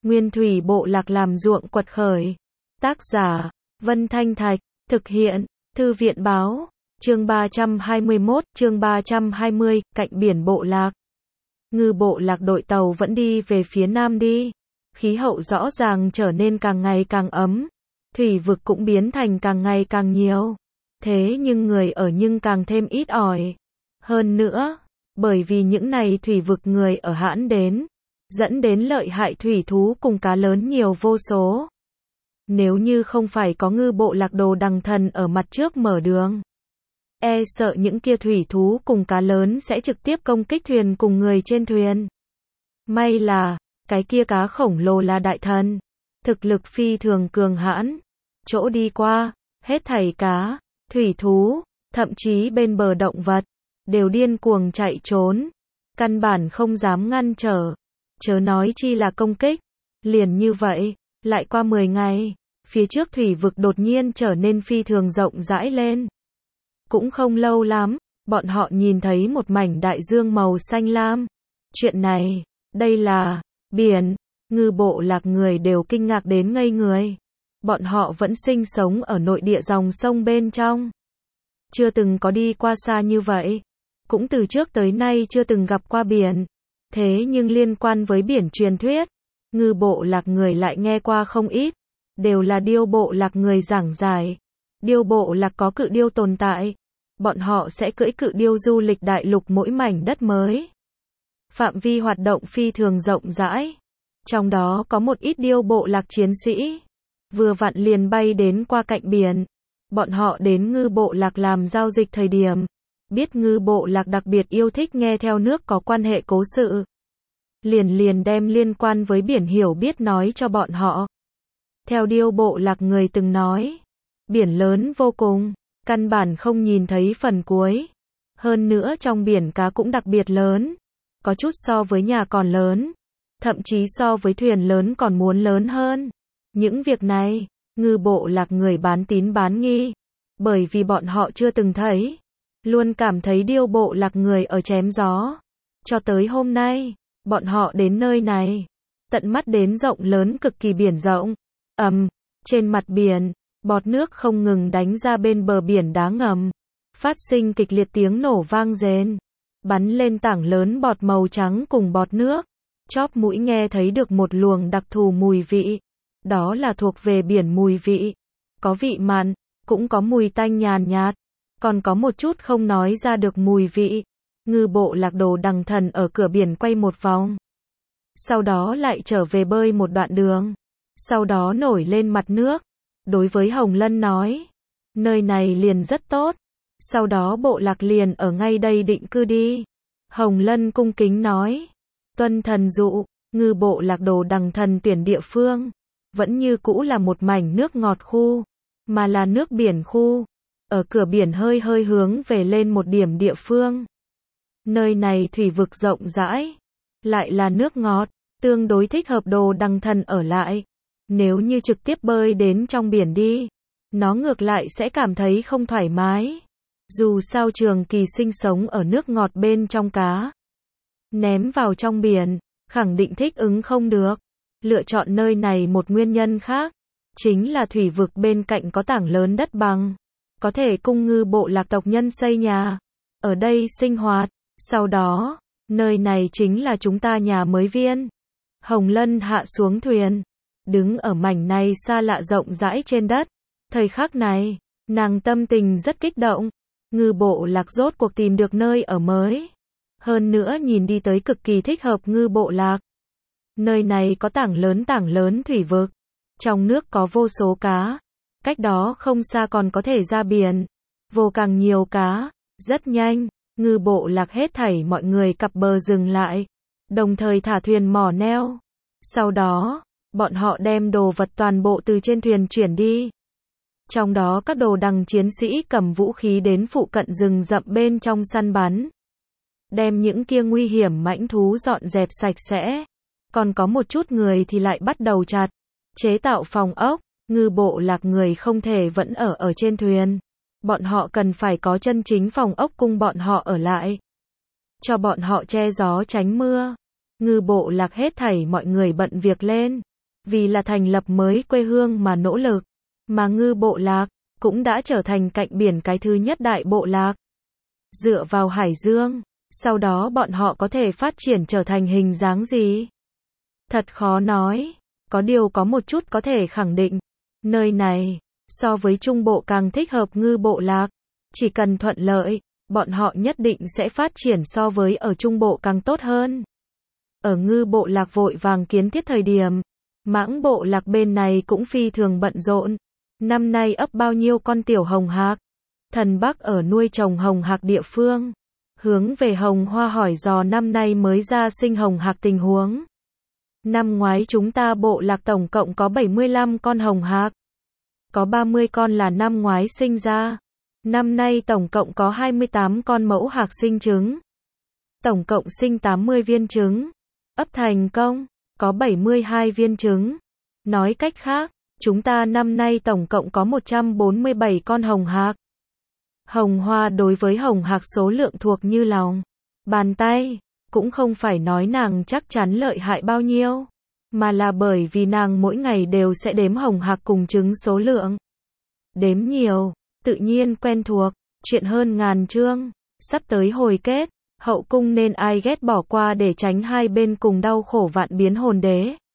Nguyên thủy bộ lạc làm ruộng quật khởi. Tác giả, Vân Thanh Thạch, thực hiện, Thư viện báo, chương 321, chương 320, cạnh biển bộ lạc. Ngư bộ lạc đội tàu vẫn đi về phía nam đi. Khí hậu rõ ràng trở nên càng ngày càng ấm. Thủy vực cũng biến thành càng ngày càng nhiều. Thế nhưng người ở nhưng càng thêm ít ỏi. Hơn nữa, bởi vì những này thủy vực người ở hãn đến, dẫn đến lợi hại thủy thú cùng cá lớn nhiều vô số. Nếu như không phải có ngư bộ lạc Đồ Đằng Thần ở mặt trước mở đường, e sợ những kia thủy thú cùng cá lớn sẽ trực tiếp công kích thuyền cùng người trên thuyền. May là, cái kia cá khổng lồ là đại thần, thực lực phi thường cường hãn, chỗ đi qua, hết thảy cá, thủy thú, thậm chí bên bờ động vật, đều điên cuồng chạy trốn, căn bản không dám ngăn trở, chớ nói chi là công kích. Liền như vậy, lại qua 10 ngày, phía trước thủy vực đột nhiên trở nên phi thường rộng rãi lên. Cũng không lâu lắm, bọn họ nhìn thấy một mảnh đại dương màu xanh lam. Chuyện này, đây là biển. Ngư bộ lạc người đều kinh ngạc đến ngây người. Bọn họ vẫn sinh sống ở nội địa dòng sông bên trong, chưa từng có đi qua xa như vậy, cũng từ trước tới nay chưa từng gặp qua biển. Thế nhưng liên quan với biển truyền thuyết, ngư bộ lạc người lại nghe qua không ít, đều là điêu bộ lạc người giảng giải. Điêu bộ lạc có cự điêu tồn tại, bọn họ sẽ cưỡi cự điêu du lịch đại lục mỗi mảnh đất mới. Phạm vi hoạt động phi thường rộng rãi, trong đó có một ít điêu bộ lạc chiến sĩ, vừa vặn liền bay đến qua cạnh biển. Bọn họ đến ngư bộ lạc làm giao dịch thời điểm, biết ngư bộ lạc đặc biệt yêu thích nghe theo nước có quan hệ cố sự. Liền đem liên quan với biển hiểu biết nói cho bọn họ. Theo điêu bộ lạc người từng nói, biển lớn vô cùng, căn bản không nhìn thấy phần cuối. Hơn nữa trong biển cá cũng đặc biệt lớn, có chút so với nhà còn lớn, thậm chí so với thuyền lớn còn muốn lớn hơn. Những việc này, ngư bộ lạc người bán tín bán nghi, bởi vì bọn họ chưa từng thấy, luôn cảm thấy điêu bộ lạc người ở chém gió. Cho tới hôm nay, bọn họ đến nơi này, tận mắt đến rộng lớn cực kỳ biển rộng. Trên mặt biển, bọt nước không ngừng đánh ra bên bờ biển đá ngầm, phát sinh kịch liệt tiếng nổ vang rền, bắn lên tảng lớn bọt màu trắng cùng bọt nước. Chóp mũi nghe thấy được một luồng đặc thù mùi vị, đó là thuộc về biển mùi vị, có vị mặn, cũng có mùi tanh nhàn nhạt, còn có một chút không nói ra được mùi vị. Ngư bộ lạc Đồ Đằng Thần ở cửa biển quay một vòng, sau đó lại trở về bơi một đoạn đường, sau đó nổi lên mặt nước, đối với Hồng Lân nói, nơi này liền rất tốt, sau đó bộ lạc liền ở ngay đây định cư đi. Hồng Lân cung kính nói, tuân thần dụ. Ngư bộ lạc Đồ Đằng Thần tuyển địa phương, vẫn như cũ là một mảnh nước ngọt khu, mà là nước biển khu, ở cửa biển hơi hướng về lên một điểm địa phương. Nơi này thủy vực rộng rãi, lại là nước ngọt, tương đối thích hợp Đồ Đằng Thần ở lại. Nếu như trực tiếp bơi đến trong biển đi, nó ngược lại sẽ cảm thấy không thoải mái. Dù sao trường kỳ sinh sống ở nước ngọt bên trong cá, ném vào trong biển, khẳng định thích ứng không được. Lựa chọn nơi này một nguyên nhân khác, chính là thủy vực bên cạnh có tảng lớn đất bằng, có thể cung ngư bộ lạc tộc nhân xây nhà, ở đây sinh hoạt. Sau đó, nơi này chính là chúng ta nhà mới viên. Hồng Lân hạ xuống thuyền, đứng ở mảnh này xa lạ rộng rãi trên đất. Thời khắc này, nàng tâm tình rất kích động. Ngư bộ lạc rốt cuộc tìm được nơi ở mới. Hơn nữa nhìn đi tới cực kỳ thích hợp ngư bộ lạc. Nơi này có tảng lớn thủy vực. Trong nước có vô số cá. Cách đó không xa còn có thể ra biển. Vô càng nhiều cá. Rất nhanh, ngư bộ lạc hết thảy mọi người cặp bờ dừng lại. Đồng thời thả thuyền mỏ neo. Sau đó, bọn họ đem đồ vật toàn bộ từ trên thuyền chuyển đi. Trong đó các Đồ Đằng chiến sĩ cầm vũ khí đến phụ cận rừng rậm bên trong săn bắn, đem những kia nguy hiểm mãnh thú dọn dẹp sạch sẽ. Còn có một chút người thì lại bắt đầu chế tạo phòng ốc. Ngư bộ lạc người không thể vẫn ở trên thuyền, bọn họ cần phải có chân chính phòng ốc cung bọn họ ở lại, cho bọn họ che gió tránh mưa. Ngư bộ lạc hết thảy mọi người bận việc lên. vì là thành lập mới quê hương mà nỗ lực. Mà Ngư Bộ Lạc cũng đã trở thành cạnh biển cái thứ nhất đại bộ lạc. Dựa vào hải dương, sau đó bọn họ có thể phát triển trở thành hình dáng gì? Thật khó nói. Có điều có một chút có thể khẳng định. Nơi này, so với Trung Bộ càng thích hợp Ngư Bộ Lạc. Chỉ cần thuận lợi, bọn họ nhất định sẽ phát triển so với ở Trung Bộ càng tốt hơn. Ở Ngư Bộ Lạc vội vàng kiến thiết thời điểm, Mãng Bộ Lạc bên này cũng phi thường bận rộn. Năm nay ấp bao nhiêu con tiểu hồng hạc? Thần Bắc ở nuôi trồng hồng hạc địa phương. Hướng về Hồng Hoa hỏi dò năm nay mới ra sinh hồng hạc tình huống. Năm ngoái chúng ta bộ lạc tổng cộng có 75 con hồng hạc. Có 30 con là năm ngoái sinh ra. Năm nay tổng cộng có 28 con mẫu hạc sinh trứng. Tổng cộng sinh 80 viên trứng. Ấp thành công, có 72 viên trứng. Nói cách khác, chúng ta năm nay tổng cộng có 147 con hồng hạc. Hồng Hoa đối với hồng hạc số lượng thuộc như lòng bàn tay, cũng không phải nói nàng chắc chắn lợi hại bao nhiêu, mà là bởi vì nàng mỗi ngày đều sẽ đếm hồng hạc cùng trứng số lượng. Đếm nhiều, tự nhiên quen thuộc, chuyện hơn ngàn chương, sắp tới hồi kết, hậu cung nên ai ghét bỏ qua để tránh hai bên cùng đau khổ vạn biến hồn đế.